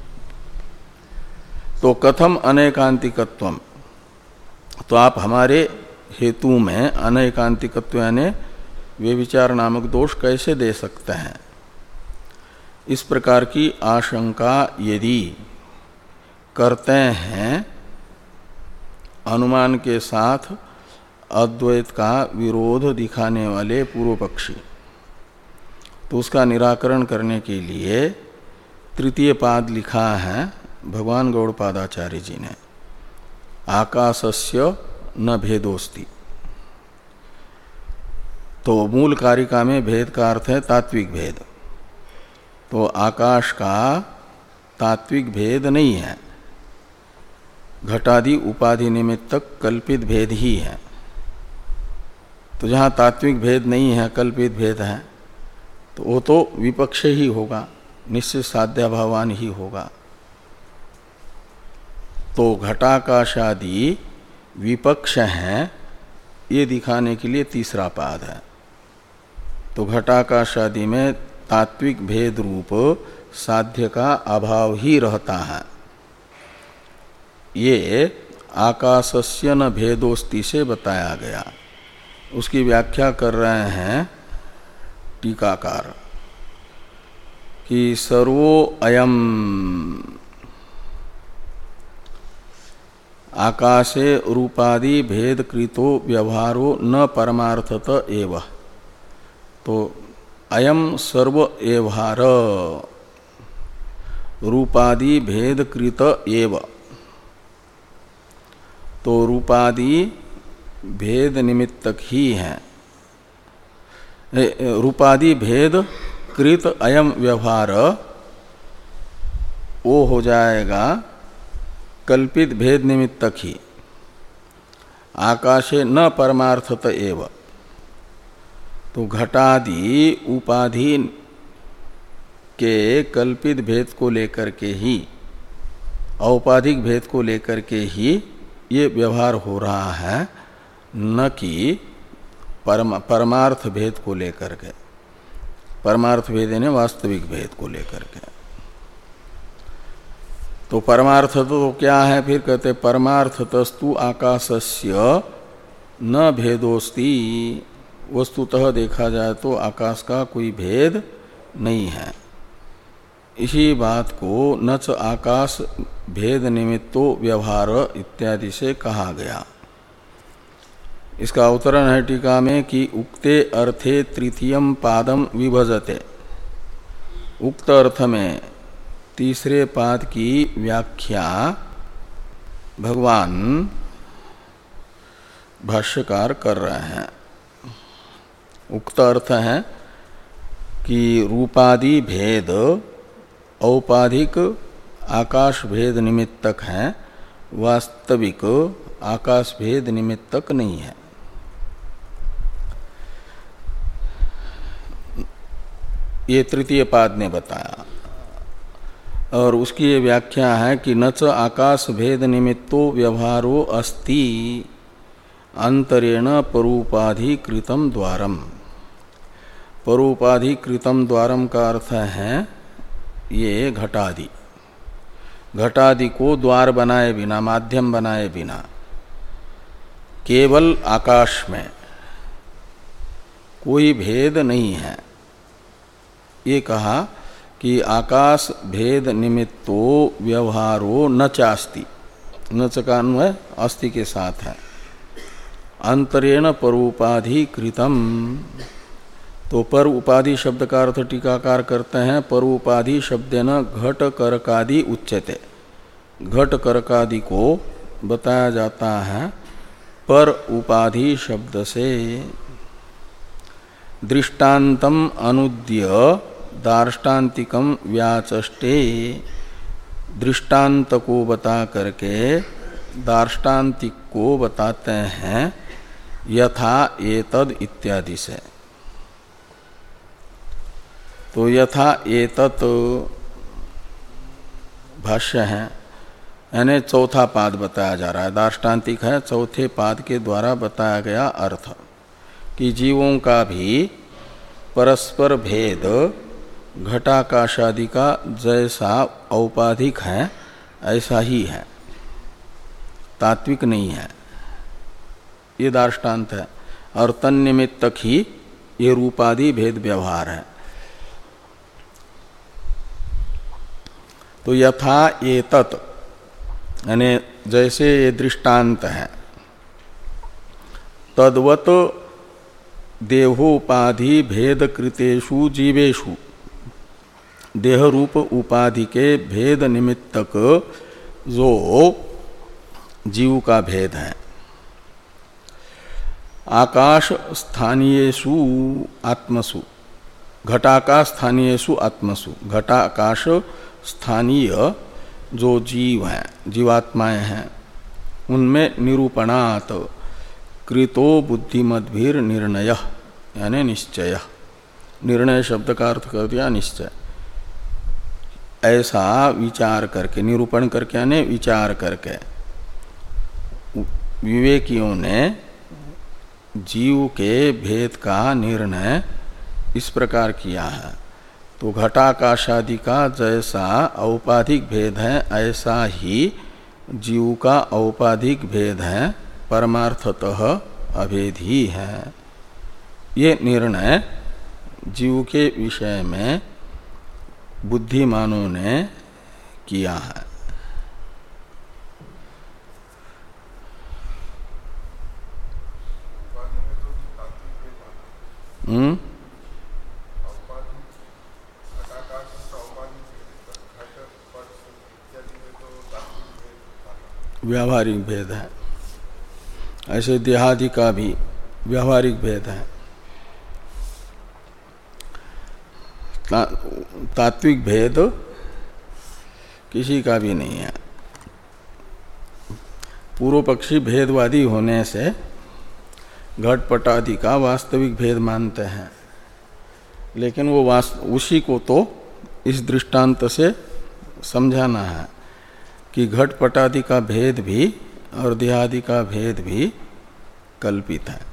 [SPEAKER 1] तो कथम अनेकांतिकत्वम, तो आप हमारे हेतु में अनेकांतिकत्व यानी व्यभिचार नामक दोष कैसे दे सकते हैं? इस प्रकार की आशंका यदि करते हैं अनुमान के साथ अद्वैत का विरोध दिखाने वाले पूर्व पक्षी, तो उसका निराकरण करने के लिए तृतीय पाद लिखा है भगवान गौड़पादाचार्य जी ने, आकाशस्य न भेदोस्ति। तो मूल कारिका में भेद का अर्थ है तात्विक भेद, तो आकाश का तात्विक भेद नहीं है, घटादि उपाधि निमित्तक कल्पित भेद ही है। तो जहाँ तात्विक भेद नहीं है, कल्पित भेद है, तो वो तो विपक्ष ही होगा, निश्चित साध्याभावान ही होगा। तो घटाकाशादि विपक्ष हैं, ये दिखाने के लिए तीसरा पाद है। तो घटाकाशादि में तात्विक भेद रूप साध्य का अभाव ही रहता है। ये आकाशस्य न भेदोस्ति से बताया गया, उसकी व्याख्या कर रहे हैं टीकाकार कि सर्वो अयम आकाशे रूपादि भेद कृतो व्यवहारो न परमार्थत एव। तो अयम सर्व व्यवहार रूपादि भेद कृत एव, तो रूपादि भेद निमित्तक ही है, रूपादि भेद कृत अयम व्यवहार वो हो जाएगा कल्पित भेद निमित्तक ही। आकाशे न परमार्थत एव, तो घटादि उपाधि के कल्पित भेद को लेकर के ही, औपाधिक भेद को लेकर के ही ये व्यवहार हो रहा है, न कि परम, परमार्थ भेद को लेकर के। परमार्थ भेद यानी वास्तविक भेद को लेकर के। तो परमार्थ तो क्या है? फिर कहते परमार्थतस्तु आकाशस्य न भेदोस्ति। वस्तुतः देखा जाए तो आकाश का कोई भेद नहीं है। इसी बात को न च आकाश भेद निमित्तो व्यवहार इत्यादि से कहा गया। इसका अवतरण है टीका में कि उक्ते अर्थे तृतीयम पादम विभजते। उक्त अर्थ में तीसरे पाद की व्याख्या भगवान भाष्यकार कर रहे हैं। उक्त अर्थ है कि रूपादि भेद औपाधिक आकाश भेद निमित्तक है, वास्तविक आकाश भेद निमित्तक नहीं है। ये तृतीय पाद ने बताया। और उसकी ये व्याख्या है कि न च आकाश भेद निमित्तो व्यवहारो अस्ति अंतरेण परूपाधिकृतम द्वारम। परूपाधिकृतम द्वारम का अर्थ है ये घटादि। घटादि को द्वार बनाए बिना, माध्यम बनाए बिना, केवल आकाश में कोई भेद नहीं है। ये कहा कि आकाश भेद निमित्तो व्यवहारो न चास्ति। न च का अन्वय अस्ति के साथ है। अंतरेण परूपाधिकृतम। तो पर उपाधि शब्द का अर्थ टीकाकार करते हैं पर उपाधि शब्देन घट करकादि उच्यते। घट करकादि को बताया जाता है पर उपाधि शब्द से। दृष्टान्तम अनुद्य दार्ष्टान्तिकम व्याचष्टे दृष्टांत को बता करके दार्ष्टान्तिक को बताते हैं यथा एतद इत्यादि से। तो यथा एतत् भाष्य है, यानी चौथा पाद बताया जा रहा है। दार्ष्टान्तिक है, चौथे पाद के द्वारा बताया गया अर्थ कि जीवों का भी परस्पर भेद घटाकाशादि का जैसा औपाधिक है ऐसा ही है, तात्विक नहीं है, ये दार्ष्टान्त है। और तन्निमित्तक ही ये रूपादि भेद व्यवहार है। तो यथा एतत् यानी जैसे ये दृष्टांत है, तद्वत देहोपाधि भेद कृतेषु जीवेषु, देह रूप उपाधि के भेद निमित्तक जो जीव का भेद है, आकाश स्थानीयेषु आत्मसु, घटाकाश स्थानीयेषु आत्मसु, घटाकाश स्थानीय जो जीव हैं, जीवात्माएं हैं, उनमें निरूपणात् कृतो बुद्धिमद्भिर निर्णय यानी निश्चय, निर्णय शब्द का अर्थ कर दिया निश्चय। ऐसा विचार करके, निरूपण करके यानी विचार करके विवेकियों ने जीव के भेद का निर्णय इस प्रकार किया है। तो घटाकाशादि का जैसा औपाधिक भेद है ऐसा ही जीव का औपाधिक भेद है, परमार्थतः अभेद ही है। ये निर्णय जीव के विषय में बुद्धिमानों ने किया है। हम्म व्यावहारिक भेद है, ऐसे देहादि का भी व्यावहारिक भेद है। ता, तात्विक भेद किसी का भी नहीं है। पूर्व पक्षी भेदवादी होने से घटपटादि का वास्तविक भेद मानते हैं, लेकिन वो वास्त उसी को तो इस दृष्टांत से समझाना है कि घटपटादि का भेद भी और देहादि का भेद भी कल्पित है।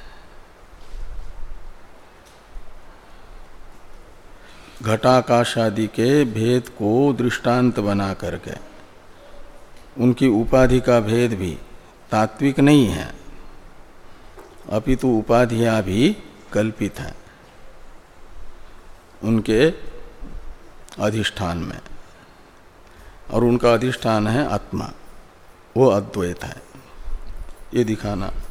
[SPEAKER 1] घटाकाशादि के भेद को दृष्टांत बना करके उनकी उपाधि का भेद भी तात्विक नहीं है, अपितु उपाधियां भी कल्पित हैं उनके अधिष्ठान में, और उनका अधिष्ठान है आत्मा, वो अद्वैत है। ये दिखाना।